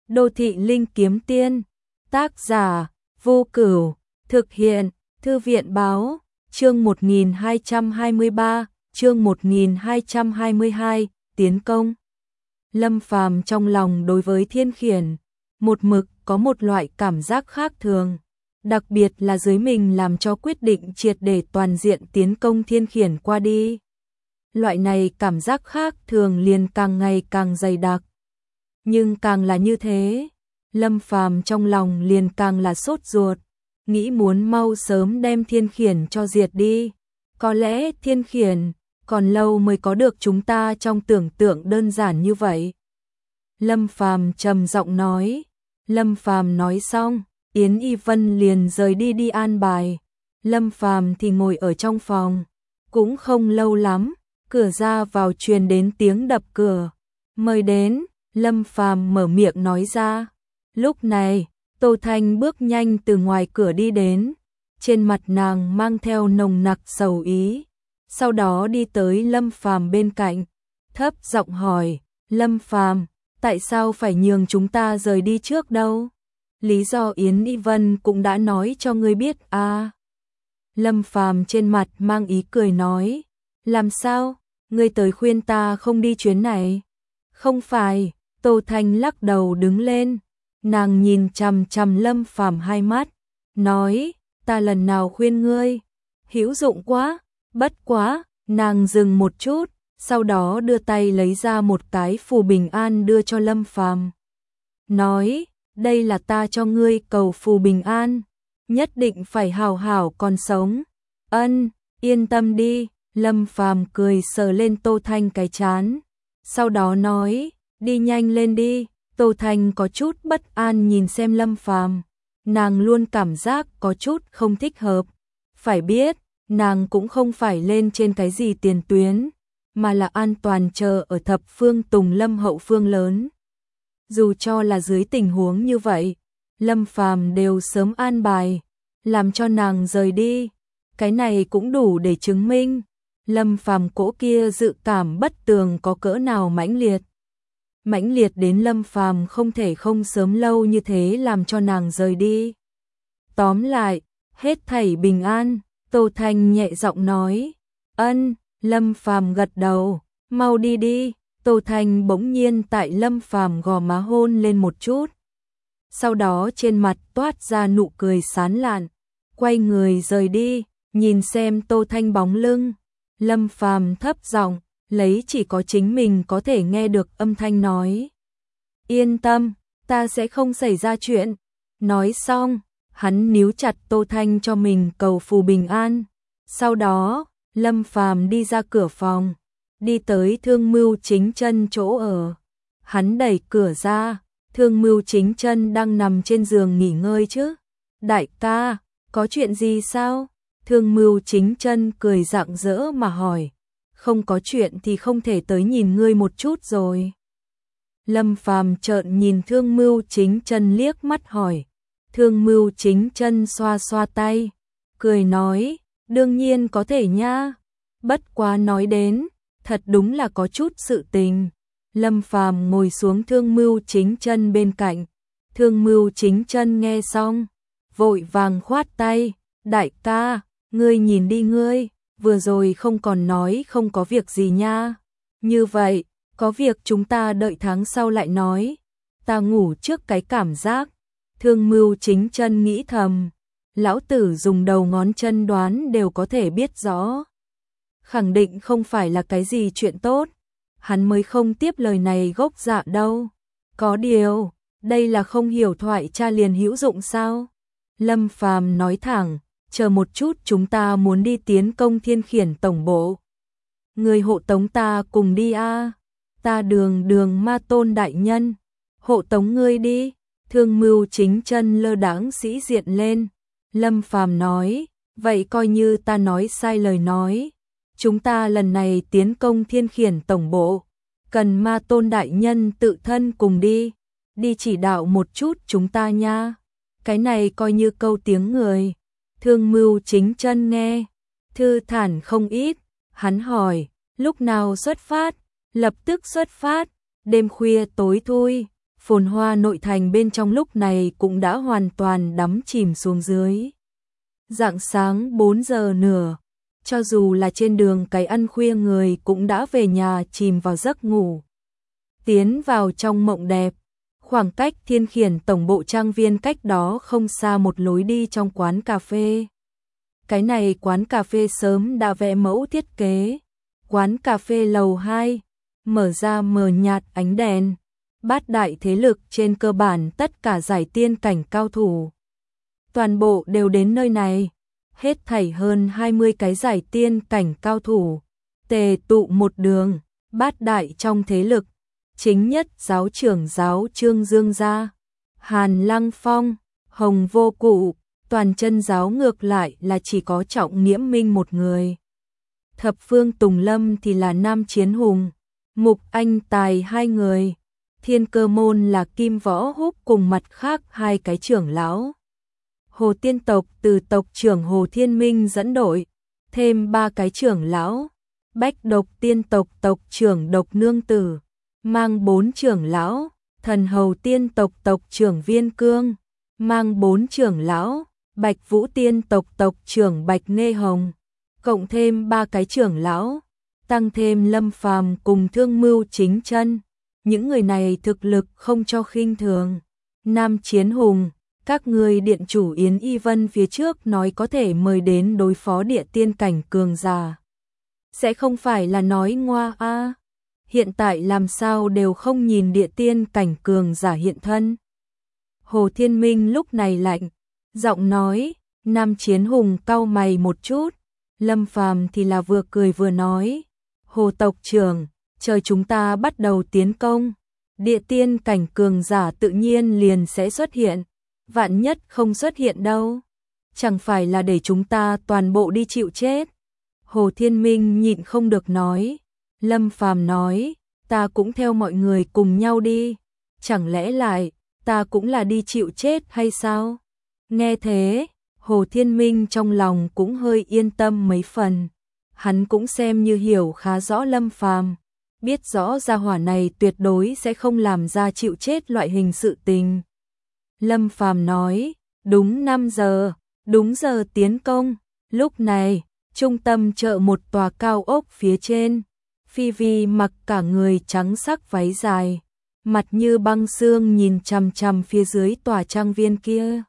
Đô thị linh kiếm tiên, tác giả, Vô Cửu, thực hiện, Thư viện báo, chương 1223, chương 1222, tiến công. Lâm Phàm trong lòng đối với Thiên Khiển, một mực có một loại cảm giác khác thường, đặc biệt là dưới mình làm cho quyết định triệt để toàn diện tiến công Thiên Khiển qua đi. Loại này cảm giác khác thường liền càng ngày càng dày đặc. Nhưng càng là như thế, Lâm Phàm trong lòng liền càng là sốt ruột, nghĩ muốn mau sớm đem Thiên Khiển cho diệt đi. Có lẽ Thiên Khiển còn lâu mới có được chúng ta trong tưởng tượng đơn giản như vậy. Lâm Phàm trầm giọng nói. Lâm Phàm nói xong, Yến Y Vân liền rời đi an bài. Lâm Phàm thì ngồi ở trong phòng, cũng không lâu lắm, cửa ra vào truyền đến tiếng đập cửa. Mời đến, Lâm Phàm mở miệng nói ra. Lúc này, Tô Thanh bước nhanh từ ngoài cửa đi đến, trên mặt nàng mang theo nồng nặc sầu ý, sau đó đi tới Lâm Phàm bên cạnh, thấp giọng hỏi, Lâm Phàm, tại sao phải nhường chúng ta rời đi trước đâu? Lý do Yến Y Vân cũng đã nói cho ngươi biết à? Lâm Phàm trên mặt mang ý cười nói, làm sao, ngươi tới khuyên ta không đi chuyến này? Không phải, Tô Thanh lắc đầu đứng lên, nàng nhìn chằm chằm Lâm Phàm hai mắt, nói, ta lần nào khuyên ngươi, hữu dụng quá, bất quá, nàng dừng một chút, sau đó đưa tay lấy ra một cái phù bình an đưa cho Lâm Phàm. Nói, đây là ta cho ngươi cầu phù bình an, nhất định phải hào hảo còn sống. Ân, yên tâm đi, Lâm Phàm cười sờ lên Tô Thanh cái trán, sau đó nói, đi nhanh lên đi. Tô Thanh có chút bất an nhìn xem Lâm Phàm, nàng luôn cảm giác có chút không thích hợp. Phải biết, nàng cũng không phải lên trên cái gì tiền tuyến, mà là an toàn chờ ở thập phương Tùng Lâm hậu phương lớn. Dù cho là dưới tình huống như vậy, Lâm Phàm đều sớm an bài, làm cho nàng rời đi. Cái này cũng đủ để chứng minh, Lâm Phàm cỗ kia dự cảm bất tường có cỡ nào mãnh liệt. Mãnh liệt đến Lâm Phàm không thể không sớm lâu như thế làm cho nàng rời đi. Tóm lại, hết thảy bình an, Tô Thanh nhẹ giọng nói. Ân, Lâm Phàm gật đầu, mau đi đi. Tô Thanh bỗng nhiên tại Lâm Phàm gò má hôn lên một chút. Sau đó trên mặt toát ra nụ cười sán lạn, quay người rời đi, nhìn xem Tô Thanh bóng lưng. Lâm Phàm thấp giọng, lấy chỉ có chính mình có thể nghe được âm thanh nói. Yên tâm, ta sẽ không xảy ra chuyện. Nói xong, hắn níu chặt Tô Thanh cho mình cầu phù bình an. Sau đó, Lâm Phàm đi ra cửa phòng, đi tới Thương Mưu Chính Chân chỗ ở. Hắn đẩy cửa ra, Thương Mưu Chính Chân đang nằm trên giường nghỉ ngơi chứ. Đại ca, có chuyện gì sao? Thương Mưu Chính Chân cười rạng rỡ mà hỏi. Không có chuyện thì không thể tới nhìn ngươi một chút rồi. Lâm Phàm trợn nhìn Thương Mưu Chính Chân liếc mắt hỏi. Thương Mưu Chính Chân xoa xoa tay, cười nói, đương nhiên có thể nha. Bất quá nói đến, thật đúng là có chút sự tình. Lâm Phàm ngồi xuống Thương Mưu Chính Chân bên cạnh. Thương Mưu Chính Chân nghe xong, vội vàng khoát tay, đại ca, ngươi nhìn đi ngươi. Vừa rồi không còn nói không có việc gì nha. Như vậy, có việc chúng ta đợi tháng sau lại nói. Ta ngủ trước cái cảm giác. Thương Mưu Chính Chân nghĩ thầm. Lão tử dùng đầu ngón chân đoán đều có thể biết rõ. Khẳng định không phải là cái gì chuyện tốt. Hắn mới không tiếp lời này gốc dạ đâu. Có điều, đây là không hiểu thoại cha liền hữu dụng sao? Lâm Phàm nói thẳng. Chờ một chút, chúng ta muốn đi tiến công Thiên Khiển tổng bộ. Người hộ tống ta cùng đi a. Ta đường ma tôn đại nhân. Hộ tống ngươi đi. Thương Mưu Chính Chân lơ đãng sĩ diện lên. Lâm Phàm nói, vậy coi như ta nói sai lời nói. Chúng ta lần này tiến công Thiên Khiển tổng bộ, cần ma tôn đại nhân tự thân cùng đi. Đi chỉ đạo một chút chúng ta nha. Cái này coi như câu tiếng người. Thương Mưu Chính Chân nghe, thư thản không ít, hắn hỏi, lúc nào xuất phát? Lập tức xuất phát, đêm khuya tối thui, phồn hoa nội thành bên trong lúc này cũng đã hoàn toàn đắm chìm xuống dưới. Rạng sáng 4 giờ nửa, cho dù là trên đường cái ăn khuya người cũng đã về nhà chìm vào giấc ngủ. Tiến vào trong mộng đẹp, khoảng cách Thiên Khiển tổng bộ trang viên cách đó không xa một lối đi trong quán cà phê. Cái này quán cà phê sớm đã vẽ mẫu thiết kế. Quán cà phê lầu 2, mở ra mờ nhạt ánh đèn. Bát đại thế lực trên cơ bản tất cả giải tiên cảnh cao thủ. Toàn bộ đều đến nơi này. Hết thảy hơn 20 cái giải tiên cảnh cao thủ. Tề tụ một đường, bát đại trong thế lực. Chính nhất giáo trưởng giáo Trương Dương Gia, Hàn Lăng Phong, Hồng Vô Cụ, toàn chân giáo ngược lại là chỉ có Trọng Nghiễm Minh một người. Thập phương Tùng Lâm thì là Nam Chiến Hùng, Mục Anh Tài hai người, Thiên Cơ Môn là Kim Võ Húc cùng mặt khác hai cái trưởng lão. Hồ Tiên tộc từ tộc trưởng Hồ Thiên Minh dẫn đội, thêm ba cái trưởng lão, Bách Độc Tiên tộc tộc trưởng Độc Nương Tử, mang 4 trưởng lão, Thần Hầu Tiên tộc tộc trưởng Viên Cương, mang 4 trưởng lão, Bạch Vũ Tiên tộc tộc trưởng Bạch Nghê Hồng, cộng thêm 3 cái trưởng lão, tăng thêm Lâm Phàm cùng Thương Mưu Chính Chân. Những người này thực lực không cho khinh thường. Nam Chiến Hùng, các người điện chủ Yến Y Vân phía trước nói có thể mời đến đối phó địa tiên cảnh cường giả. Sẽ không phải là nói ngoa a? Hiện tại làm sao đều không nhìn địa tiên cảnh cường giả hiện thân. Hồ Thiên Minh lúc này lạnh, giọng nói. Nam Chiến Hùng cau mày một chút, Lâm Phàm thì là vừa cười vừa nói, Hồ tộc trưởng, chờ chúng ta bắt đầu tiến công, địa tiên cảnh cường giả tự nhiên liền sẽ xuất hiện, vạn nhất không xuất hiện đâu, chẳng phải là để chúng ta toàn bộ đi chịu chết. Hồ Thiên Minh nhịn không được nói. Lâm Phàm nói, ta cũng theo mọi người cùng nhau đi, chẳng lẽ lại ta cũng là đi chịu chết hay sao? Nghe thế, Hồ Thiên Minh trong lòng cũng hơi yên tâm mấy phần. Hắn cũng xem như hiểu khá rõ Lâm Phàm, biết rõ gia hỏa này tuyệt đối sẽ không làm ra chịu chết loại hình sự tình. Lâm Phàm nói, đúng 5 giờ, đúng giờ tiến công. Lúc này, trung tâm chợ một tòa cao ốc phía trên, Phi Vi mặc cả người trắng sắc váy dài, mặt như băng xương nhìn chằm chằm phía dưới tòa trang viên kia.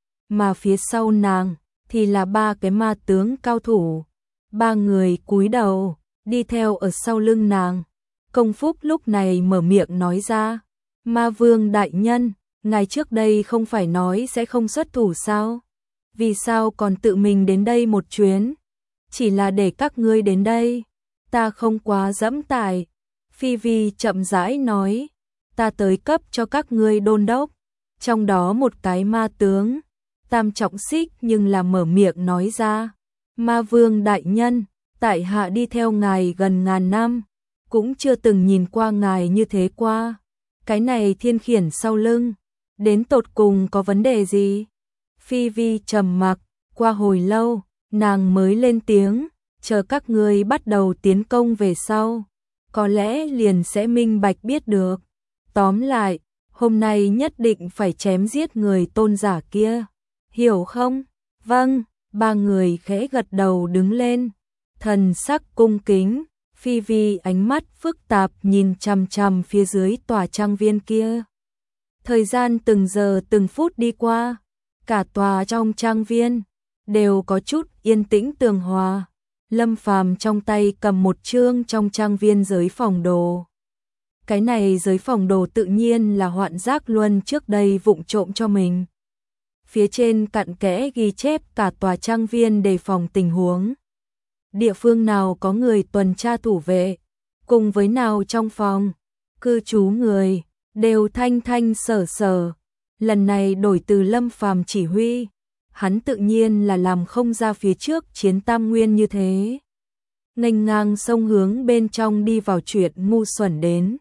Mà phía sau nàng thì là 3 cái ma tướng cao thủ, 3 người cúi đầu, đi theo ở sau lưng nàng. Công Phúc lúc này mở miệng nói ra, Ma Vương đại nhân, ngài trước đây không phải nói sẽ không xuất thủ sao? Vì sao còn tự mình đến đây một chuyến? Chỉ là để các ngươi đến đây, ta không quá dẫm tải. Phi Vi chậm rãi nói, ta tới cấp cho các ngươi đôn đốc, trong đó một cái ma tướng, tam trọng xích nhưng là mở miệng nói ra, Ma Vương đại nhân, tại hạ đi theo ngài gần ngàn năm, cũng chưa từng nhìn qua ngài như thế qua. Cái này Thiên Khiển sau lưng, đến tột cùng có vấn đề gì? Phi Vi trầm mặc, qua hồi lâu, nàng mới lên tiếng, chờ các ngươi bắt đầu tiến công về sau, có lẽ liền sẽ minh bạch biết được. Tóm lại, hôm nay nhất định phải chém giết người tôn giả kia, hiểu không? Vâng, 3 người khẽ gật đầu đứng lên, thần sắc cung kính. Phi Vi ánh mắt phức tạp nhìn chằm chằm phía dưới tòa trang viên kia. Thời gian từng giờ từng phút đi qua, cả tòa trong trang viên đều có chút yên tĩnh tường hòa. Lâm Phàm trong tay cầm một chương trong trang viên giới phòng đồ. Cái này giới phòng đồ tự nhiên là Hoạn Giác Luân trước đây vụng trộm cho mình. Phía trên cặn kẽ ghi chép cả tòa trang viên đề phòng tình huống. Địa phương nào có người tuần tra thủ vệ, cùng với nào trong phòng cư trú người, đều thanh thanh sở sở. Lần này đổi từ Lâm Phàm chỉ huy, hắn tự nhiên là làm không ra phía trước chiến tam nguyên như thế. Nghênh ngang sông hướng bên trong đi vào chuyện ngu xuẩn đến.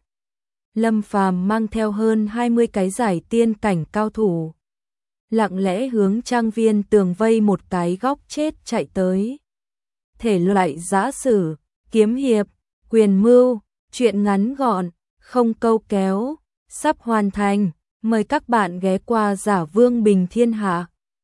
Lâm Phàm mang theo hơn 20 cái giải tiên cảnh cao thủ, lặng lẽ hướng trang viên tường vây một cái góc chết chạy tới. Thể loại giã sử, kiếm hiệp, quyền mưu, truyện ngắn gọn, không câu kéo, sắp hoàn thành. Mời các bạn ghé qua Giả Vương Bình Thiên Hạ.